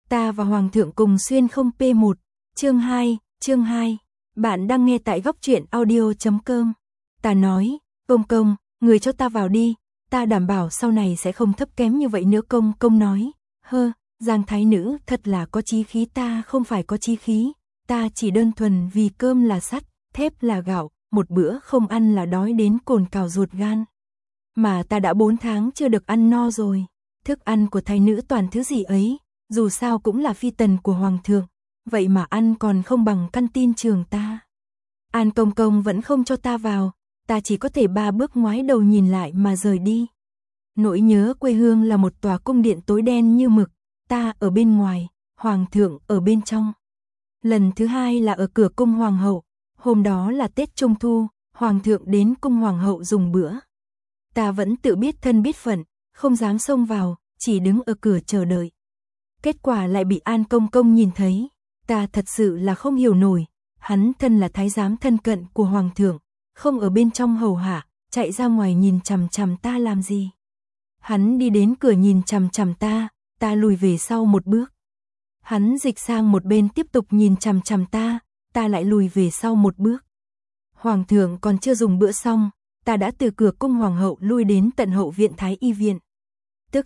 Ta và Hoàng thượng cùng xuyên không P1, chương 2, bạn đang nghe tại góc truyện audio.com. Ta nói, công, người cho ta vào đi, ta đảm bảo sau này sẽ không thấp kém như vậy nữa. Công nói, Giang thái nữ thật là có chí khí. Ta không phải có chí khí, ta chỉ đơn thuần vì cơm là sắt, thép là gạo, một bữa không ăn là đói đến cồn cào ruột gan. Mà ta đã 4 tháng chưa được ăn no rồi, thức ăn của thái nữ toàn thứ gì ấy, dù sao cũng là phi tần của Hoàng thượng, vậy mà ăn còn không bằng căn tin trường ta. An công vẫn không cho ta vào, ta chỉ có thể 3 bước ngoái đầu nhìn lại mà rời đi. Nỗi nhớ quê hương là một tòa cung điện tối đen như mực, ta ở bên ngoài, Hoàng thượng ở bên trong. Lần thứ 2 là ở cửa cung Hoàng hậu, hôm đó là Tết Trung Thu, Hoàng thượng đến cung Hoàng hậu dùng bữa. Ta vẫn tự biết thân biết phận, không dám xông vào, chỉ đứng ở cửa chờ đợi. Kết quả lại bị An công nhìn thấy, ta thật sự là không hiểu nổi, hắn thân là thái giám thân cận của Hoàng thượng, không ở bên trong hầu hạ, chạy ra ngoài nhìn chằm chằm ta làm gì. Hắn đi đến cửa nhìn chằm chằm ta lùi về sau một bước. Hắn dịch sang một bên tiếp tục nhìn chằm chằm ta lại lùi về sau một bước. Hoàng thượng còn chưa dùng bữa xong, ta đã từ cửa cung Hoàng hậu lui đến tận hậu viện Thái y viện. Tức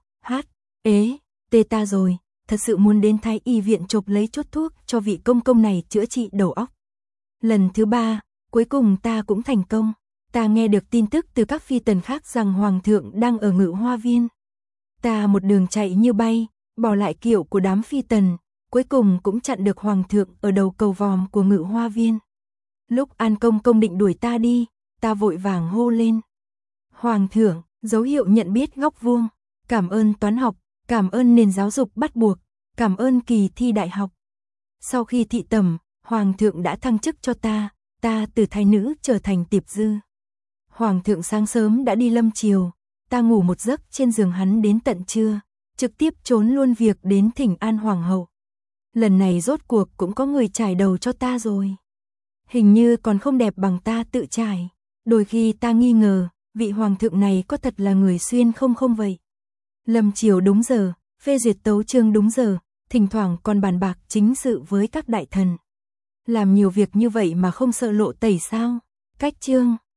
tê ta rồi, thật sự muốn đến Thái y viện chộp lấy chút thuốc cho vị công này chữa trị đầu óc. Lần thứ 3, cuối cùng ta cũng thành công. Ta nghe được tin tức từ các phi tần khác rằng Hoàng thượng đang ở Ngự Hoa viên. Ta một đường chạy như bay, bỏ lại kiệu của đám phi tần, cuối cùng cũng chặn được Hoàng thượng ở đầu cầu vòm của Ngự Hoa viên. Lúc An công định đuổi ta đi, ta vội vàng hô lên. Hoàng thượng, dấu hiệu nhận biết góc vuông, cảm ơn toán học, cảm ơn nền giáo dục bắt buộc, cảm ơn kỳ thi đại học. Sau khi thị tẩm, Hoàng thượng đã thăng chức cho ta từ thái nữ trở thành tiệp dư. Hoàng thượng sáng sớm đã đi lâm triều, ta ngủ một giấc trên giường hắn đến tận trưa, trực tiếp trốn luôn việc đến thỉnh an Hoàng hậu. Lần này rốt cuộc cũng có người trải đầu cho ta rồi. Hình như còn không đẹp bằng ta tự trải, đôi khi ta nghi ngờ, vị Hoàng thượng này có thật là người xuyên không vậy. Lâm triều đúng giờ, phê duyệt tấu chương đúng giờ, thỉnh thoảng còn bàn bạc chính sự với các đại thần. Làm nhiều việc như vậy mà không sợ lộ tẩy sao? Cách chương